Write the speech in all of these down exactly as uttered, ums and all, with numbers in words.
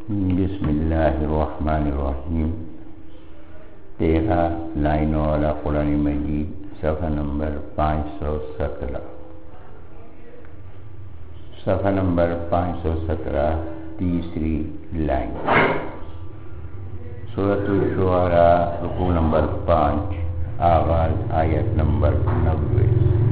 بسم اللہ الرحمن الرحیم. تیرہ لائنوں والا قرآن مجید، صفحہ نمبر پانچ سو سترہ. صفحہ نمبر پانچ سو سترہ، تیسری لائن. سورۃ الشعراء، رکوع نمبر پانچ، آغاز آیت نمبر نوے.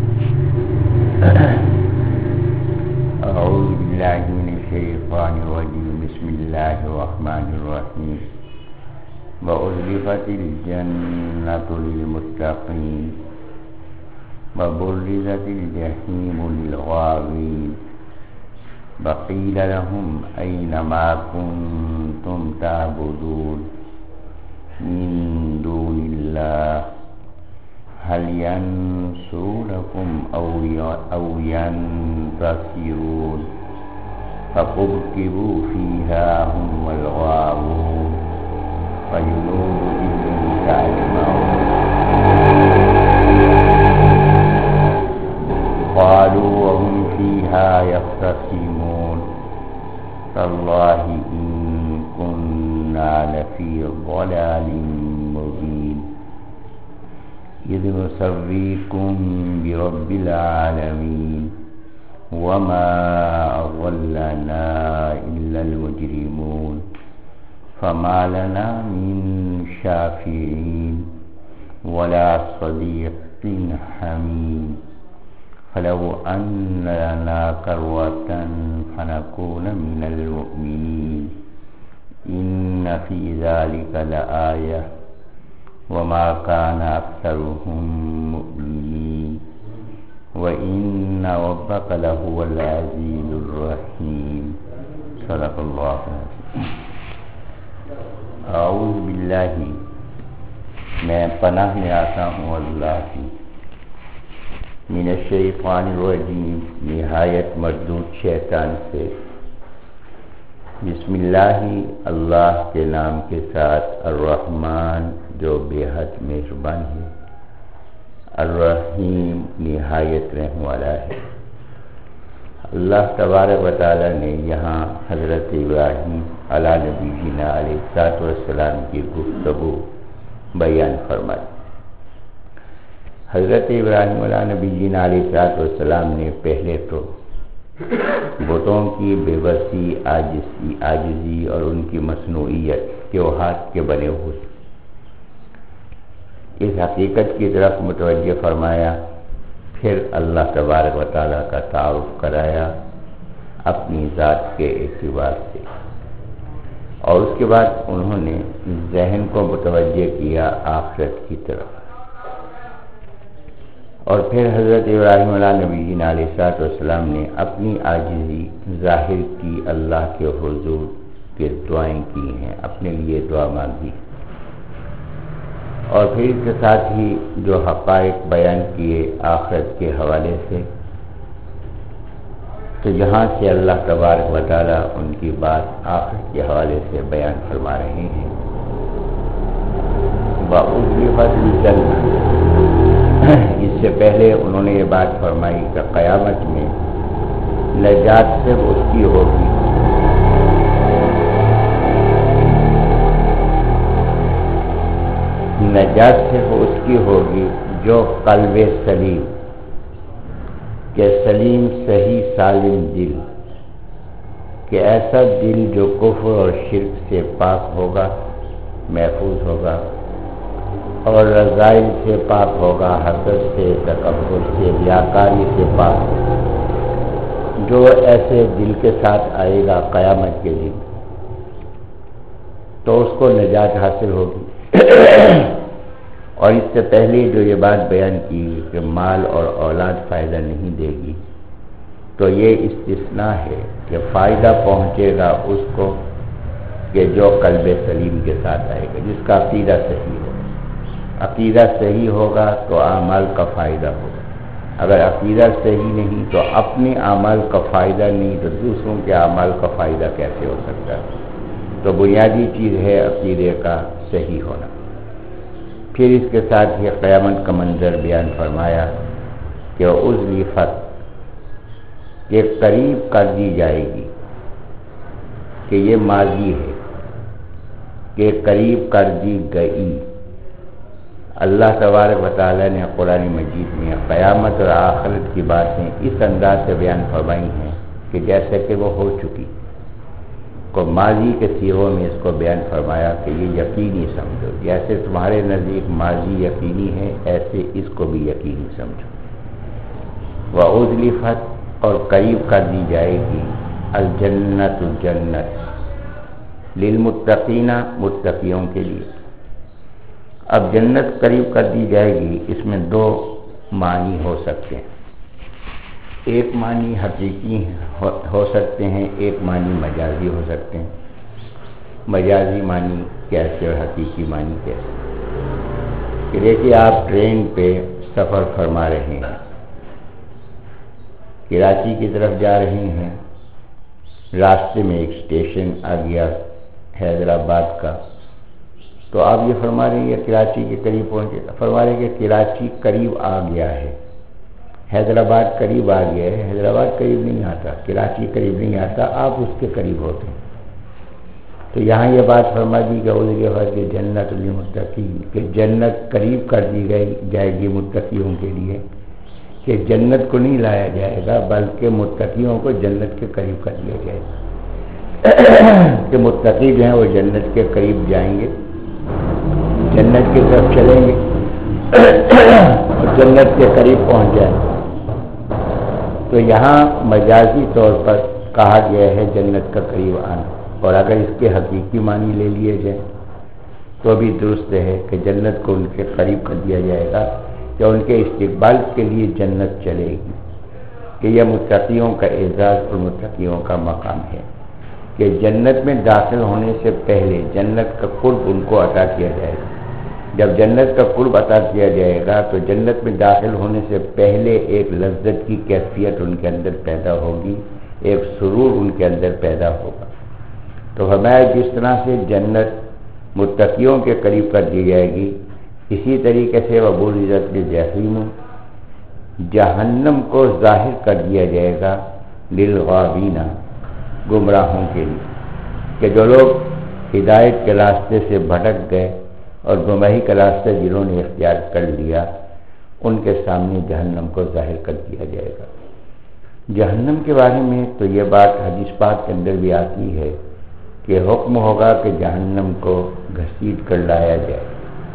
اعوذ باللہ من الشیطان الرجیم، بسم اللہ الرحمن الرحیم. وَأُزْلِفَتِ الْجَنَّةُ لِلْمُتَّقِينَ وَبُرِّزَتِ الْجَحِيمُ لِلْغَاوِينَ وَقِيلَ لَهُمْ أَيْنَ مَا كُنتُمْ تَعْبُدُونَ مِن دُونِ اللَّهِ هل ينصرونكم أو ينتصرون فكبكبوا فيها هم والغاوون وجنود إبليس أجمعون قالوا وهم فيها يختصمون تالله إن كنا لفي ضلال مبين إذ نسويكم برب العالمين وما أضلنا إلا المجرمون فما لنا من شافعين ولا صديق حميم فلو أن لنا كرة فنكون من المؤمنين إن في ذلك لآية وما كان أكثرهم مؤمنين وإن ربك لهو العزيز الرحيم. صدق الله العظيم. اعوذ باللہ، میں پناہ میں آتا ہوں اللہ کی، من الشیطان الرجیم، نہایت مردود شیطان سے. بسم اللہ، اللہ کے نام کے ساتھ، الرحمن جو بے حد مہربان ہے، الرحیم نہایت رحم والا ہے. اللہ تبارک و تعالی نے یہاں حضرت ابراہیم علیہ نبی جینا علیہ الصلوۃ والسلام کی گفتگو بیان فرمائی. حضرت ابراہیم علیہ نبی جینا علیہ الصلوۃ والسلام نے پہلے تو بتوں کی بے بسی، عاجزی عاجزی اور ان کی مصنوعیت کے ہاتھ کے بنے ہوئے اس حقیقت کی طرف متوجہ فرمایا. پھر اللہ تبارک و تعالیٰ کا تعارف کرایا اپنی ذات کے اعتبار سے، اور اس کے بعد انہوں نے ذہن کو متوجہ کیا آخرت کی طرف. اور پھر حضرت ابراہیم علیہ نبی علیہ الصلوۃ والسلام نے اپنی عاجزی ظاہر کی، اللہ کے حضور کے دعائیں کی ہیں، اپنے لیے دعا مانگی. اور پھر اس کے ساتھ ہی جو حقائق بیان کیے آخرت کے حوالے سے، تو جہاں سے اللہ تبارک و تعالیٰ ان کی بات آخرت کے حوالے سے بیان فرما رہے ہیں. وَأُزْلِفَتِ الْجَنَّةُ، اس سے پہلے انہوں نے یہ بات فرمائی کہ قیامت میں نجات صرف اس کی ہوگی نجات صرف اس کی ہوگی جو قلب سلیم، کہ سلیم صحیح سالم دل، کہ ایسا دل جو کفر اور شرک سے پاک ہوگا، محفوظ ہوگا، اور رذائل سے پاک ہوگا، حسد سے، تکبر سے، ریاکاری سے پاک ہوگا. جو ایسے دل کے ساتھ آئے گا قیامت کے دن تو اس کو نجات حاصل ہوگی. اور اس سے پہلے جو یہ بات بیان کی کہ مال اور اولاد فائدہ نہیں دے گی، تو یہ استثناء ہے کہ فائدہ پہنچے گا اس کو کہ جو قلب سلیم کے ساتھ آئے گا، جس کا عقیدہ صحیح ہو. عقیدہ صحیح ہوگا تو اعمال کا فائدہ ہوگا. اگر عقیدہ صحیح نہیں تو اپنے اعمال کا فائدہ نہیں تو دوسروں کے اعمال کا فائدہ کیسے ہو سکتا ہے؟ تو بنیادی چیز ہے عقیدے کا صحیح ہونا. پھر اس کے ساتھ ہی قیامت کا منظر بیان فرمایا کہ اُزْلِفَتْ، کہ قریب کر دی جائے گی. کہ یہ ماضی ہے کہ قریب کر دی گئی. اللہ تبارک و تعالیٰ نے قرآن مجید میں قیامت اور آخرت کی باتیں اس انداز سے بیان فرمائی ہیں کہ جیسے کہ وہ ہو چکی کو ماضی کے صیغوں میں اس کو بیان فرمایا کہ یہ یقینی سمجھو. جیسے تمہارے نزدیک ماضی یقینی ہے ایسے اس کو بھی یقینی سمجھو. وَأُزْلِفَتْ اور قریب کر دی جائے گی الجنت جنت للمتقین متقیوں کے لیے. اب جنت قریب کر دی جائے گی، اس میں دو معنی ہو سکتے ہیں. ایک معنی حقیقی ہو سکتے ہیں، ایک معنی مجازی ہو سکتے ہیں. مجازی معنی کیسے اور حقیقی معنی کیسے؟ کہ دیکھیے آپ ٹرین پہ سفر فرما رہے ہیں، کراچی کی طرف جا رہے ہیں، راستے میں ایک اسٹیشن آ گیا حیدرآباد کا، تو آپ یہ فرما رہے ہیں کراچی کے قریب پہنچے، فرما رہے ہیں کہ کراچی قریب آ گیا ہے، حیدرآباد قریب آ گیا ہے. حیدرآباد قریب نہیں آتا، کراچی قریب نہیں آتا، آپ اس کے قریب ہوتے ہیں. تو یہاں یہ بات فرما دی کہ جنت للمتقین کہ جنت قریب کر دی گئی جائے گی متقیوں کے لیے، کہ جنت کو نہیں لایا جائے گا بلکہ متقیوں کو جنت کے قریب کر دیا جائے گا. کہ متقی جو ہیں وہ جنت کے قریب جائیں گے، جنت کی طرف چلیں گے اور جنت کے قریب پہنچ جائیں گے. تو یہاں مجازی طور پر کہا گیا ہے جنت کا قریب آنا، اور اگر اس کے حقیقی معنی لے لیے جائیں تو بھی درست ہے کہ جنت کو ان کے قریب کر دیا جائے گا، کہ ان کے استقبال کے لیے جنت چلے گی. کہ یہ متقیوں کا اعزاز اور متقیوں کا مقام ہے کہ جنت میں داخل ہونے سے پہلے جنت کا قرب ان کو عطا کیا جائے گا. جب جنت کا قرب عطا کیا جائے گا تو جنت میں داخل ہونے سے پہلے ایک لذت کی کیفیت ان کے اندر پیدا ہوگی، ایک سرور ان کے اندر پیدا ہوگا. تو ہمیں جس طرح سے جنت متقیوں کے قریب کر دی جائے گی، اسی طریقے سے وبرزت للجحیم جہنم کو ظاہر کر دیا جائے گا للغاوین گمراہوں کے لیے. کہ جو لوگ ہدایت کے راستے سے بھٹک گئے اور گمراہی کا راستہ جنہوں نے اختیار کر لیا، ان کے سامنے جہنم کو ظاہر کر دیا جائے گا. جہنم کے بارے میں تو یہ بات حدیث پاک کے اندر بھی آتی ہے کہ حکم ہوگا کہ جہنم کو گھسیٹ کر لایا جائے.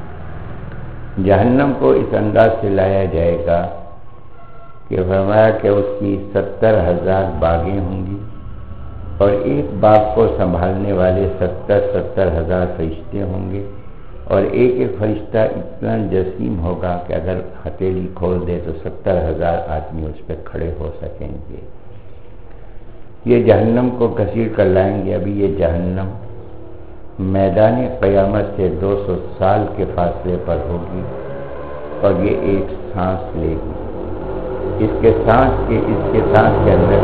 جہنم کو اس انداز سے لایا جائے گا کہ فرمایا کہ اس کی ستر ہزار باغیں ہوں گی اور ایک باغ کو سنبھالنے والے ستر ستر ہزار فرشتے ہوں گے، اور ایک ایک فرشتہ اتنا جسیم ہوگا کہ اگر ہتھیلی کھول دے تو ستر ہزار آدمی اس پہ کھڑے ہو سکیں گے. یہ جہنم کو گھسیٹ کر لائیں گے. ابھی یہ جہنم میدان قیامت سے دو سو سال کے فاصلے پر ہوگی اور یہ ایک سانس لے گی. اس کے سانس کے اس کے سانس کے اندر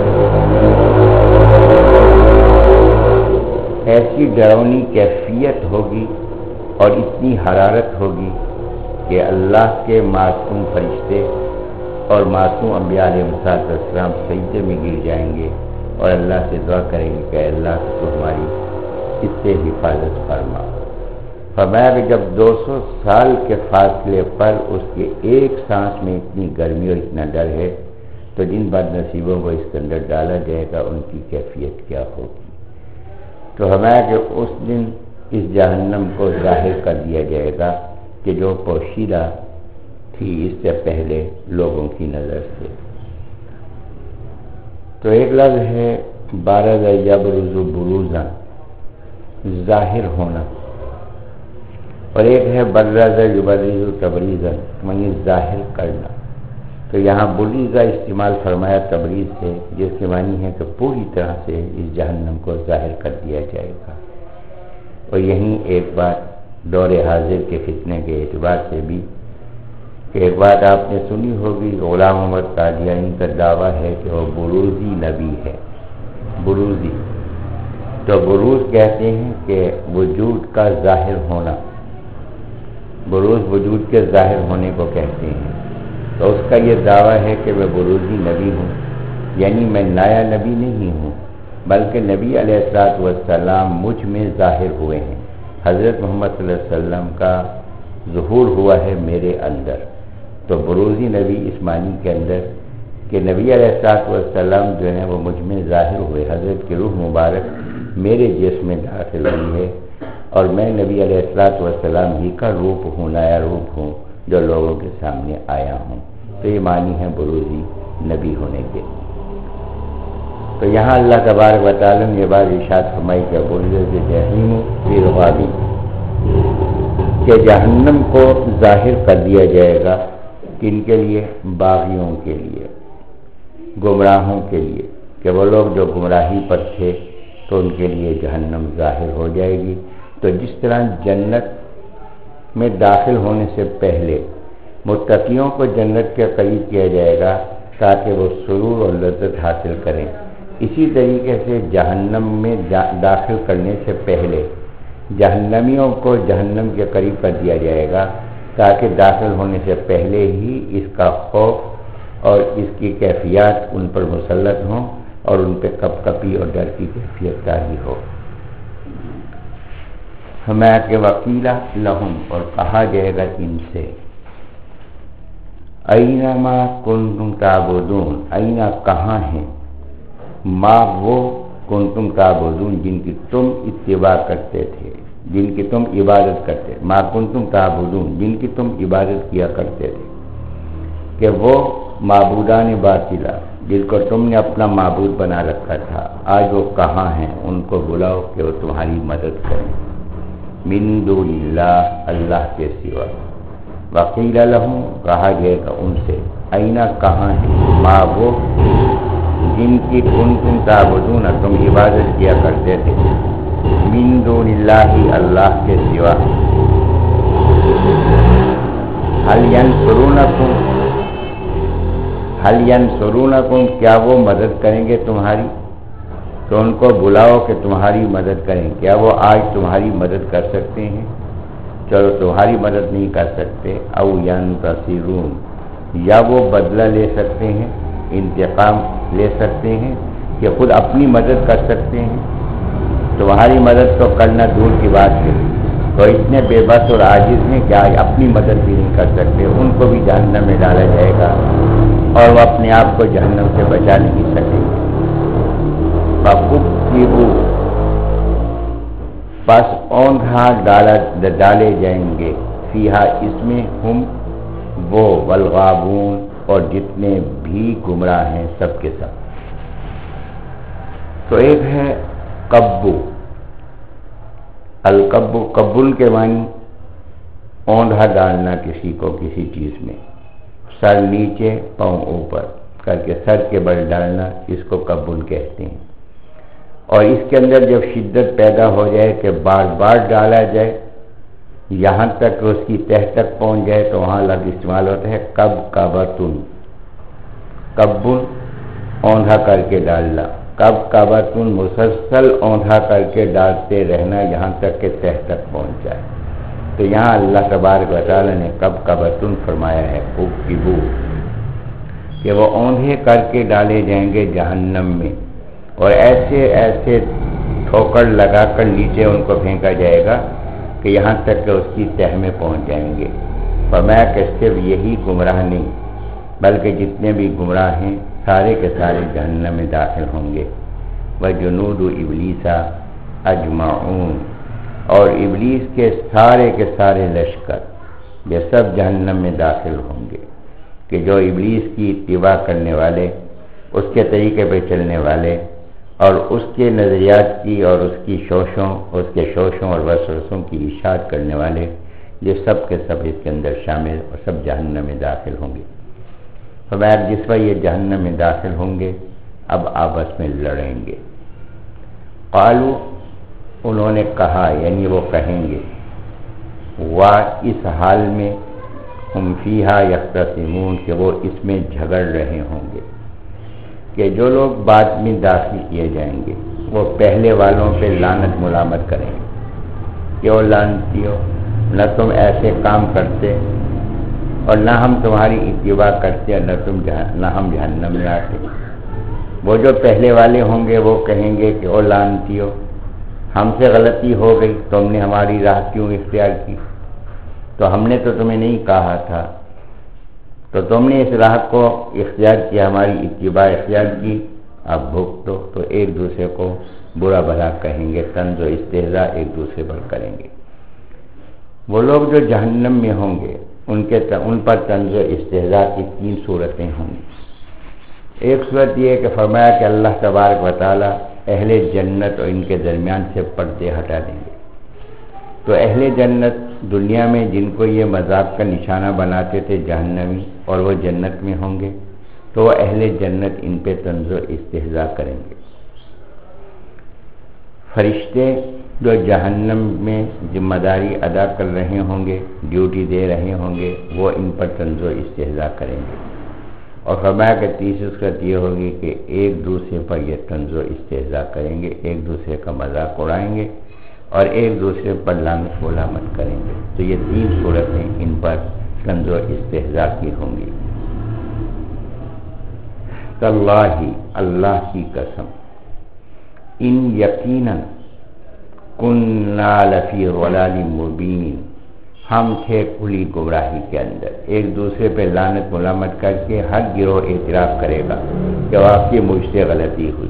ایسی ڈراؤنی کیفیت ہوگی اور اتنی حرارت ہوگی کہ اللہ کے معصوم فرشتے اور معصوم انبیاء علیہ السلام سجدے میں گر جائیں گے اور اللہ سے دعا کریں گے کہ اللہ تو ہماری اس سے حفاظت فرما. فرمایا کہ جب دو سو سال کے فاصلے پر اس کے ایک سانس میں اتنی گرمی اور اتنا ڈر ہے تو جن بد نصیبوں کو اس کے اندر ڈالا جائے گا ان کی کیفیت کیا ہوگی. تو فرمایا کہ اس دن اس جہنم کو ظاہر کر دیا جائے گا کہ جو پوشیدہ تھی اس سے پہلے لوگوں کی نظر سے. تو ایک لفظ ہے بارز یبرز بروزا ظاہر ہونا، اور ایک ہے برز یبرز تبریزا یعنی ظاہر کرنا. تو یہاں بریزا استعمال فرمایا تبریز سے، جس کے معنی ہے کہ پوری طرح سے اس جہنم کو ظاہر کر دیا جائے گا. اور یہیں ایک بات دور حاضر کے فتنے کے اعتبار سے بھی کہ ایک بات آپ نے سنی ہوگی، غلام محمد قادیانی کا دعویٰ ہے کہ وہ بروزی نبی ہے. بروزی تو بروز کہتے ہیں کہ وجود کا ظاہر ہونا، بروز وجود کے ظاہر ہونے کو کہتے ہیں. تو اس کا یہ دعویٰ ہے کہ میں بروزی نبی ہوں، یعنی میں نیا نبی نہیں ہوں بلکہ نبی علیہ الصلوۃ والسلام مجھ میں ظاہر ہوئے ہیں، حضرت محمد صلی اللہ علیہ وسلم کا ظہور ہوا ہے میرے اندر۔ تو بروزی نبی اس معنی کے اندر کہ نبی علیہ الصلوۃ والسلام جو ہیں وہ مجھ میں ظاہر ہوئے، حضرت کی روح مبارک میرے جسم میں داخل ہوئی ہے، اور میں نبی علیہ الصلوۃ والسلام ہی کا روپ ہوں، نیا روپ ہوں جو لوگوں کے سامنے آیا ہوں۔ تو یہ معنی ہے بروزی نبی ہونے کے۔ تو یہاں اللہ تبارک و تعالیٰ نے یہ بات ارشاد فرمائی کہ برزت جہنم فی الغابین، کہ جہنم کو ظاہر کر دیا جائے گا، کن کے لیے؟ باغیوں کے لیے، گمراہوں کے لیے، کہ وہ لوگ جو گمراہی پر تھے تو ان کے لیے جہنم ظاہر ہو جائے گی۔ تو جس طرح جنت میں داخل ہونے سے پہلے متقیوں کو جنت کے قریب کیا جائے گا تاکہ وہ سرور اور لذت حاصل کریں، اسی طریقے سے جہنم میں داخل کرنے سے پہلے جہنمیوں کو جہنم کے قریب کر دیا جائے گا تاکہ داخل ہونے سے پہلے ہی اس کا خوف اور اس کی کیفیات ان پر مسلط ہوں اور ان پہ کپ کپی اور ڈر کی کیفیت طاری ہو۔ ہمیں کہ وکیلا لہم، اور کہا جائے گا ان سے، اینما کنتم تعبدون، اینا کہاں ہیں، ما وہ کنتم تعبدون جن کی تم اتباع کرتے تھے، جن کی تم عبادت کرتے، ما کنتم تعبدون جن کی تم عبادت کیا کرتے تھے، کہ وہ معبودان باطلہ جن کو تم نے اپنا معبود بنا رکھا تھا، آج وہ کہاں ہیں، ان کو بلاؤ کہ وہ تمہاری مدد کریں، من دون اللہ، اللہ کے سوا۔ وقیل لہم، کہا جائے گا ان سے، اینا کہاں ہیں، ما وہ جن کی کنتم تعبدون تم عبادت کیا کرتے تھے، من دون اللہ، اللہ کے سوا۔ هل ینصرونکم، هل ینصرونکم، کیا وہ مدد کریں گے تمہاری؟ تو ان کو بلاؤ کہ تمہاری مدد کریں، کیا وہ آج تمہاری مدد کر سکتے ہیں؟ چلو تمہاری مدد نہیں کر سکتے، او ینتصرون، یا وہ بدلہ لے سکتے ہیں، انتقام لے سکتے ہیں کہ خود اپنی مدد کر سکتے ہیں؟ تمہاری مدد تو کرنا دور کی بات ہے، تو اتنے بے بس اور عاجز ہیں کہ آج اپنی مدد بھی نہیں کر سکتے، ان کو بھی جہنم میں ڈالا جائے گا اور وہ اپنے آپ کو جہنم سے بچا نہیں سکیں گے۔ فَكُبْكِبُوا، پس اوندھا ڈالا ڈالے جائیں گے، فیہا اس میں، ہم وہ، والغابون اور جتنے بھی گمراہ ہیں سب کے سب۔ تو ایک ہے قبو، القبو، قبول کے معنی اوندھا ڈالنا کسی کو کسی چیز میں، سر نیچے پاؤں اوپر کر کے سر کے بل ڈالنا، اس کو قبول کہتے ہیں۔ اور اس کے اندر جب شدت پیدا ہو جائے کہ بار بار ڈالا جائے یہاں تک کہ اس کی تہ تک پہنچ جائے تو وہاں لفظ استعمال ہوتا ہے کب کبتن، کبن اوندھا کر کے ڈالنا، کب کبتن مسلسل اوندھا کر کے ڈالتے رہنا یہاں تک کہ تہ تک پہنچ جائے۔ تو یہاں اللہ تبارک و تعالی نے کب کبتن فرمایا ہے، کبو، کہ وہ اوندھے کر کے ڈالے جائیں گے جہنم میں، اور ایسے ایسے ٹھوکر لگا کر نیچے ان کو پھینکا جائے گا کہ یہاں تک کہ اس کی تہ میں پہنچ جائیں گے۔ فرمایا کہ صرف یہی گمراہ نہیں بلکہ جتنے بھی گمراہ ہیں سارے کے سارے جہنم میں داخل ہوں گے۔ وجنود ابلیس اجمعون، اور ابلیس کے سارے کے سارے لشکر یہ سب جہنم میں داخل ہوں گے، کہ جو ابلیس کی اتباع کرنے والے، اس کے طریقے پہ چلنے والے اور اس کے نظریات کی اور اس کی شوشوں اس کے شوشوں اور وسوسوں کی اشاعت کرنے والے، یہ سب کے سب اس کے اندر شامل اور سب جہنم میں داخل ہوں گے۔ فرمایا جس وقت یہ جہنم میں داخل ہوں گے اب آپس میں لڑیں گے۔ قالو، انہوں نے کہا، یعنی وہ کہیں گے، وا اس حال میں، ہم فیہا یختصمون، کہ وہ اس میں جھگڑ رہے ہوں گے، کہ جو لوگ بعد میں داخل کیے جائیں گے وہ پہلے والوں پہ لعنت ملامت کریں گے، کیوں لعنتیو، نہ تم ایسے کام کرتے اور نہ ہم تمہاری اتباع کرتے اور نہ تم جہن نہ ہم جہنم میں آتے۔ وہ جو پہلے والے ہوں گے وہ کہیں گے کہ او لعنتیو، ہم سے غلطی ہو گئی، تم نے ہماری راہ کیوں اختیار کی؟ تو ہم نے تو تمہیں نہیں کہا تھا، تو تم نے اس راہ کو اختیار کیا، ہماری اتباع اختیار کی، اب بھگتو۔ تو ایک دوسرے کو برا بھلا کہیں گے، طنز و استہزاء ایک دوسرے پر کریں گے۔ وہ لوگ جو جہنم میں ہوں گے ان کے ان پر طنز و استہزاء کی تین صورتیں ہوں گی۔ ایک صورت یہ ہے کہ فرمایا کہ اللہ تبارک و تعالی اہل جنت اور ان کے درمیان سے پردے ہٹا دیں گے۔ تو اہل جنت دنیا میں جن کو یہ مذاق کا نشانہ بناتے تھے جہنمی، اور وہ جنت میں ہوں گے، تو وہ اہل جنت ان پہ طنز و استہزاء کریں گے۔ فرشتے جو جہنم میں ذمہ داری ادا کر رہے ہوں گے، ڈیوٹی دے رہے ہوں گے، وہ ان پر طنز و استہزاء کریں گے۔ اور فرمایا کہ تیسری صورت یہ ہوگی کہ ایک دوسرے پر یہ طنز و استہزاء کریں گے، ایک دوسرے کا مذاق اڑائیں گے اور ایک دوسرے پر لعنت و لامت کریں گے۔ تو یہ تین صورتیں ان پر طنز و استہزاء کی ہوں گی۔ تاللہ، اللہ کی قسم، ان یقیناً کننا لفی ضلال مبین، ہم تھے کھلی گمراہی کے اندر۔ ایک دوسرے پہ لعنت ملامت کر کے ہر گروہ اعتراف کرے گا کہ واقعی مجھ سے غلطی ہوئی۔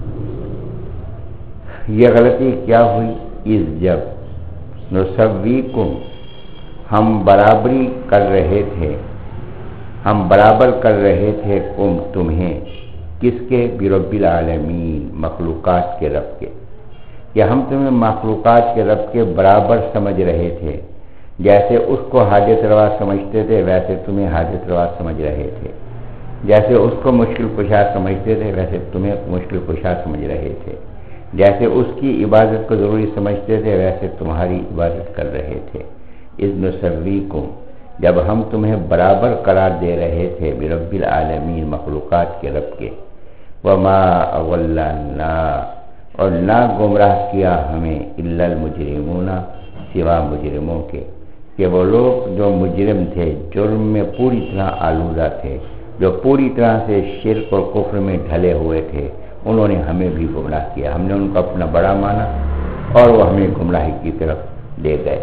یہ غلطی کیا ہوئی؟ اس جب نسویکم، ہم برابری کر رہے تھے، ہم برابر کر رہے تھے کم تمہیں، کس کے؟ برب العالمین، مخلوقات کے رب کے، کہ ہم تمہیں مخلوقات کے رب کے برابر سمجھ رہے تھے۔ جیسے اس کو حاجت روا سمجھتے تھے ویسے تمہیں حاجت روا سمجھ رہے تھے، جیسے اس کو مشکل کشا سمجھتے تھے ویسے تمہیں مشکل کشا سمجھ رہے تھے، جیسے اس کی عبادت کو ضروری سمجھتے تھے ویسے تمہاری عبادت کر رہے تھے۔ اذ نسویکم، جب ہم تمہیں برابر قرار دے رہے تھے برب العالمین، مخلوقات کے رب کے۔ وما اضلنا، اور نہ گمراہ کیا ہمیں، الا المجرمون، سوا مجرموں کے، کہ وہ لوگ جو مجرم تھے، جرم میں پوری طرح آلودہ تھے، جو پوری طرح سے شرک اور کفر میں ڈھلے ہوئے تھے، انہوں نے ہمیں بھی گمراہ کیا۔ ہم نے ان کو اپنا بڑا مانا اور وہ ہمیں گمراہی کی طرف لے گئے۔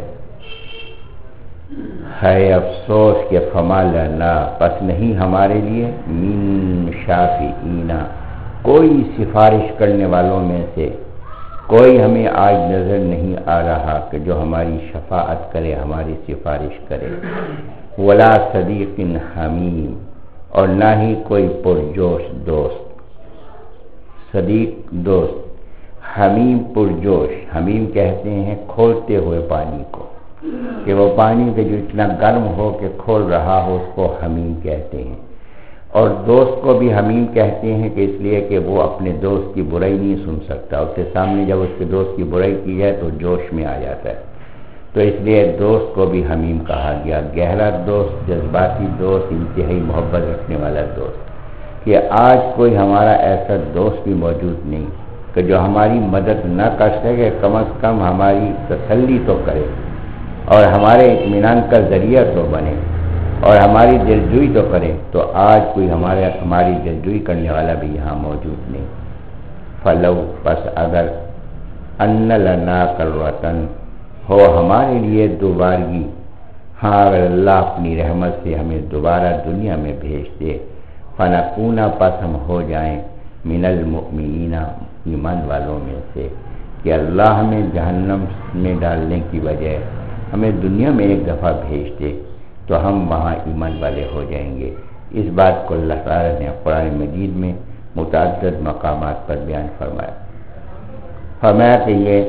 ہے افسوس کہ فما لنا، پس نہیں ہمارے لیے، من شافعین، کوئی سفارش کرنے والوں میں سے کوئی ہمیں آج نظر نہیں آ رہا کہ جو ہماری شفاعت کرے، ہماری سفارش کرے۔ ولا صدیق حمیم، اور نہ ہی کوئی پرجوش دوست، صدیق دوست، حمیم پرجوش، حمیم کہتے ہیں کھولتے ہوئے پانی کو، کہ وہ پانی کے جو اتنا گرم ہو کہ کھول رہا ہو اس کو حمیم کہتے ہیں۔ اور دوست کو بھی حمیم کہتے ہیں کہ اس لیے کہ وہ اپنے دوست کی برائی نہیں سن سکتا، اس کے سامنے جب اس کے دوست کی برائی کی جائے تو جوش میں آ جاتا ہے، تو اس لیے دوست کو بھی حمیم کہا گیا، گہرا دوست، جذباتی دوست، انتہائی محبت رکھنے والا دوست۔ کہ آج کوئی ہمارا ایسا دوست بھی موجود نہیں کہ جو ہماری مدد نہ کر سکے، کم از کم ہماری تسلی تو کرے اور ہمارے اطمینان کا ذریعہ تو بنے اور ہماری دلجوئی تو کرے، تو آج کوئی ہمارے ہماری دلجوئی کرنے والا بھی یہاں موجود نہیں۔ فلو، پس اگر ان لنا کروتن، ہو ہمارے لیے دوبارگی، ہاں اگر اللہ اپنی رحمت سے ہمیں دوبارہ دنیا میں بھیج دے، فنکونا، پس ہم ہو جائیں، من المؤمنین، ایمان والوں میں سے، کہ اللہ ہمیں جہنم میں ڈالنے کی بجائے ہمیں دنیا میں ایک دفعہ بھیج دے تو ہم وہاں ایمان والے ہو جائیں گے۔ اس بات کو اللہ تعالیٰ نے قرآن مجید میں متعدد مقامات پر بیان فرمایا۔ فرمایا کہ یہ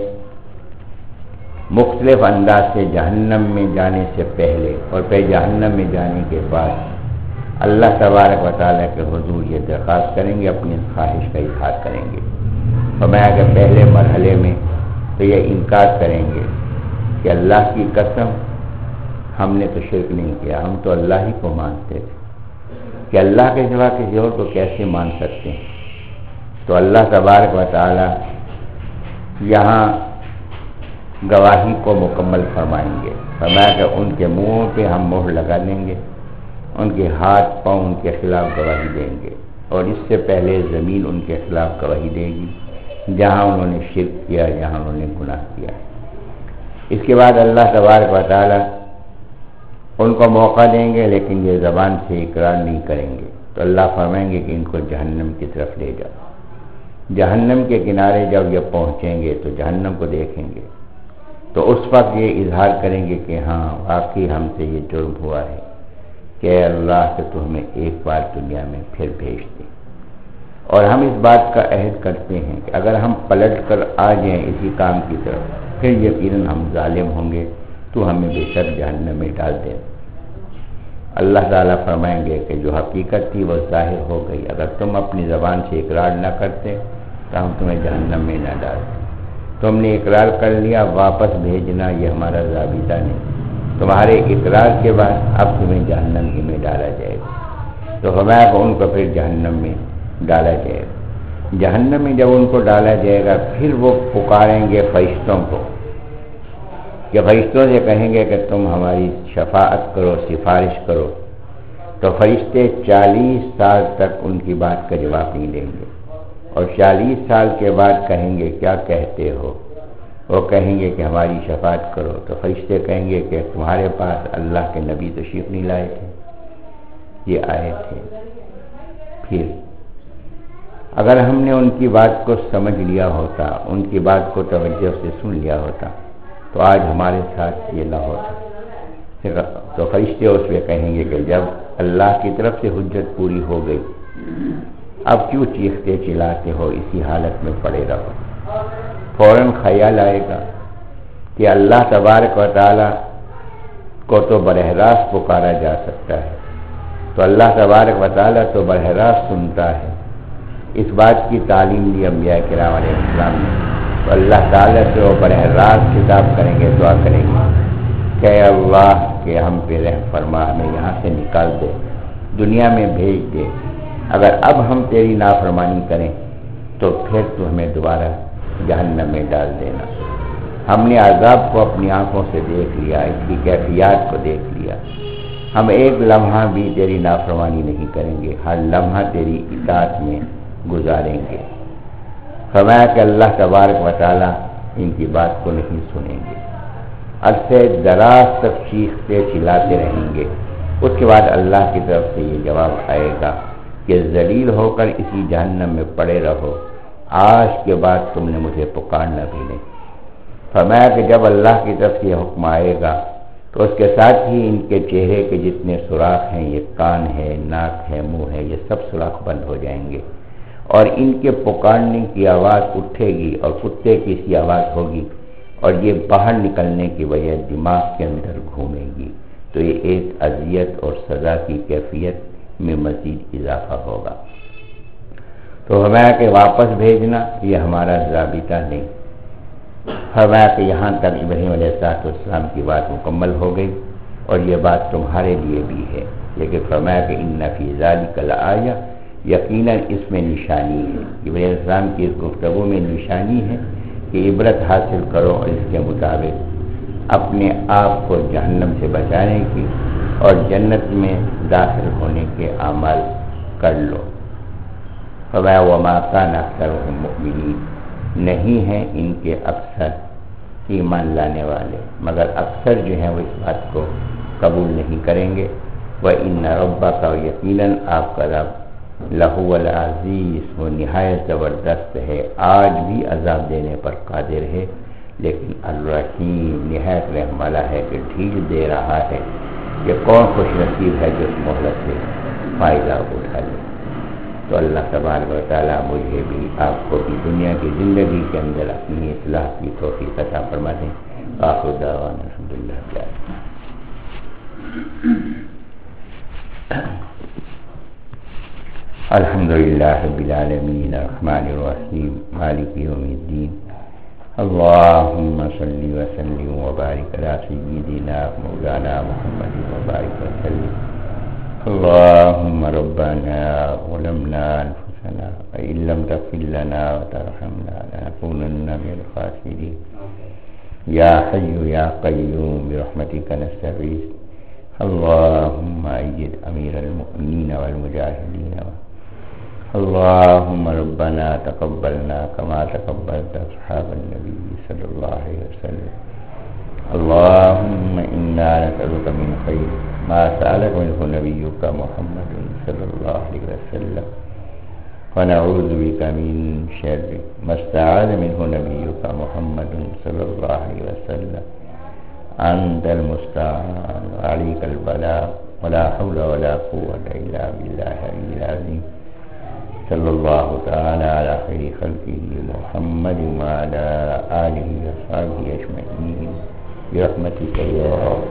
مختلف انداز سے جہنم میں جانے سے پہلے اور پھر جہنم میں جانے کے بعد اللہ تبارک و تعالیٰ کے حضور یہ درخواست کریں گے، اپنی خواہش کا اظہار کریں گے۔ فرمایا کہ پہلے مرحلے میں تو یہ انکار کریں گے کہ اللہ کی قسم ہم نے تو شرک نہیں کیا، ہم تو اللہ ہی کو مانتے تھے، کہ اللہ کے سوا کسی اور کو کیسے مان سکتے ہیں۔ تو اللہ تبارک و تعالی یہاں گواہی کو مکمل فرمائیں گے۔ فرمایا کہ ان کے منہوں پہ ہم مہر لگا لیں گے، ان کے ہاتھ پاؤں ان کے خلاف گواہی دیں گے، اور اس سے پہلے زمین ان کے خلاف گواہی دے گی جہاں انہوں نے شرک کیا، جہاں انہوں نے گناہ کیا۔ اس کے بعد اللہ تبارک و تعالی ان کو موقع دیں گے، لیکن یہ زبان سے اقرار نہیں کریں گے، تو اللہ فرمائیں گے کہ ان کو جہنم کی طرف لے جاؤ۔ جہنم کے کنارے جب یہ پہنچیں گے تو جہنم کو دیکھیں گے تو اس وقت یہ اظہار کریں گے کہ ہاں واقعی ہم سے یہ جرم ہوا ہے کہ اے اللہ کہ تو ہمیں ایک بار دنیا میں پھر بھیج دے۔ اور ہم اس بات کا عہد کرتے ہیں کہ اگر ہم پلٹ کر آ جائیں اسی کام کی طرف، پھر یقیناً ہم ظالم ہوں گے، تو ہمیں بے شک جہنم میں ڈال دیں۔ اللہ تعالیٰ فرمائیں گے کہ جو حقیقت تھی وہ ظاہر ہو گئی، اگر تم اپنی زبان سے اقرار نہ کرتے تو ہم تمہیں جہنم میں نہ ڈالتے۔ تم نے اقرار کر لیا، واپس بھیجنا یہ ہمارا ضابطہ نہیں، تمہارے اقرار کے بعد اب تمہیں جہنم ہی میں ڈالا جائے گا۔ تو فرمایا کہ ان کو پھر جہنم میں ڈالا جائے گا۔ جہنم میں جب ان کو ڈالا جائے گا پھر وہ پکاریں گے فرشتوں کو کہ فرشتوں سے کہیں گے کہ تم ہماری شفاعت کرو، سفارش کرو، تو فرشتے چالیس سال تک ان کی بات کا جواب نہیں دیں گے، اور چالیس سال کے بعد کہیں گے کیا کہتے ہو؟ وہ کہیں گے کہ ہماری شفاعت کرو، تو فرشتے کہیں گے کہ تمہارے پاس اللہ کے نبی تشریف نہیں لائے تھے، یہ آئے تھے۔ پھر اگر ہم نے ان کی بات کو سمجھ لیا ہوتا، ان کی بات کو توجہ سے سن لیا ہوتا تو آج ہمارے ساتھ یہ نہ ہوتا۔ تو فرشتے اس پہ کہیں گے کہ جب اللہ کی طرف سے حجت پوری ہو گئی اب کیوں چیختے چلاتے ہو، اسی حالت میں پڑے رہو۔ فوراً خیال آئے گا کہ اللہ تبارک و تعالی کو تو براہ راست پکارا جا سکتا ہے، تو اللہ تبارک و تعالی تو براہ راست سنتا ہے۔ اس بات کی تعلیم دی انبیاء کرام علیہ السلام نے، تو اللہ تعالیٰ سے وہ براہ راست خطاب کریں گے، دعا کریں گے کہ اے اللہ کہ ہم پہ رحم فرما، ہمیں یہاں سے نکال دے، دنیا میں بھیج دے۔ اگر اب ہم تیری نافرمانی کریں تو پھر تو ہمیں دوبارہ جہنم میں ڈال دینا۔ ہم نے عذاب کو اپنی آنکھوں سے دیکھ لیا، اس کی کیفیات کو دیکھ لیا، ہم ایک لمحہ بھی تیری نافرمانی نہیں کریں گے، ہر لمحہ تیری اطاعت میں گزاریں گے۔ فرمایا کہ اللہ تبارک و تعالیٰ ان کی بات کو نہیں سنیں گے، عرصے دراز تک چیختے چلاتے رہیں گے۔ اس کے بعد اللہ کی طرف سے یہ جواب آئے گا کہ ذلیل ہو کر اسی جہنم میں پڑے رہو، آج کے بعد تم نے مجھے پکارنا بھی نہیں۔ فرمایا کہ جب اللہ کی طرف سے یہ حکم آئے گا تو اس کے ساتھ ہی ان کے چہرے کے جتنے سوراخ ہیں، یہ کان ہے، ناک ہے، منہ ہے، یہ سب سوراخ بند ہو جائیں گے، اور ان کے پکارنے کی آواز اٹھے گی اور کتے کی سی آواز ہوگی، اور یہ باہر نکلنے کی وجہ دماغ کے اندر گھومے گی، تو یہ ایک اذیت اور سزا کی کیفیت میں مزید اضافہ ہوگا۔ تو فرمایا کہ واپس بھیجنا یہ ہمارا ضابطہ نہیں۔ فرمایا کہ یہاں تک ابراہیم علیہ السلام کی بات مکمل ہو گئی، اور یہ بات تمہارے لیے بھی ہے، لیکن فرمایا کہ ان فی ذلک لآیہ، یقیناً اس میں نشانی ہے، ابراہیم علیہ السلام کی اس گفتگو میں نشانی ہے کہ عبرت حاصل کرو اور اس کے مطابق اپنے آپ کو جہنم سے بچانے کی اور جنت میں داخل ہونے کے اعمال کر لو۔ فرمایا وما کان اکثرهم مؤمنین، نہیں ہیں ان کے اکثر ایمان لانے والے، مگر اکثر جو ہیں وہ اس بات کو قبول نہیں کریں گے۔ وَإِنَّ رَبَّكَ، یقیناً آپ کا رب لَهُوَ الْعَزِیزُ، وہ نہایت زبردست ہے، آج بھی عذاب دینے پر قادر ہے، لیکن الرحیم، نہایت رحم والا ہے کہ ڈھیل دے رہا ہے، کہ کون خوش نصیب ہے جو اس مہلت سے فائدہ اٹھا لے۔ تو اللہ تبارک و تعالیٰ مجھے بھی آپ کو بھی دنیا کی زندگی کے اندر اپنی اصلاح کی توفیق عطا فرما دیں۔ آخر دعوانا الحمدللہ رب العالمین۔ الحمدللہ رب العالمین الرحمن الرحیم مالک یوم الدین، اللہم صلی وسلم وبارک علی سیدنا مولانا محمد وبارک وسلم۔ اللهم ربنا ظلمنا أنفسنا وإن لم تغفر لنا وترحمنا لنكونن من الخاسرين، يا حي يا قيوم برحمتك نستغيث، اللهم أيد أمير المؤمنين والمجاهدين اللهم ربنا تقبلنا كما تقبلت أصحاب النبي صلى الله عليه وسلم. اللهم إنا نسألك من خير ما سألك منه نبيك محمد صلى الله عليه وسلم، ونعوذ بك من شر ما استعاذ منه نبيك محمد صلى الله عليه وسلم. أنت المستعان وعليك البلاغ ولا حول ولا قوة إلا بالله العلي العظيم. صلى الله تعالى على خير خلقه محمد وعلى آله وصحبه أجمعين برحمتك يا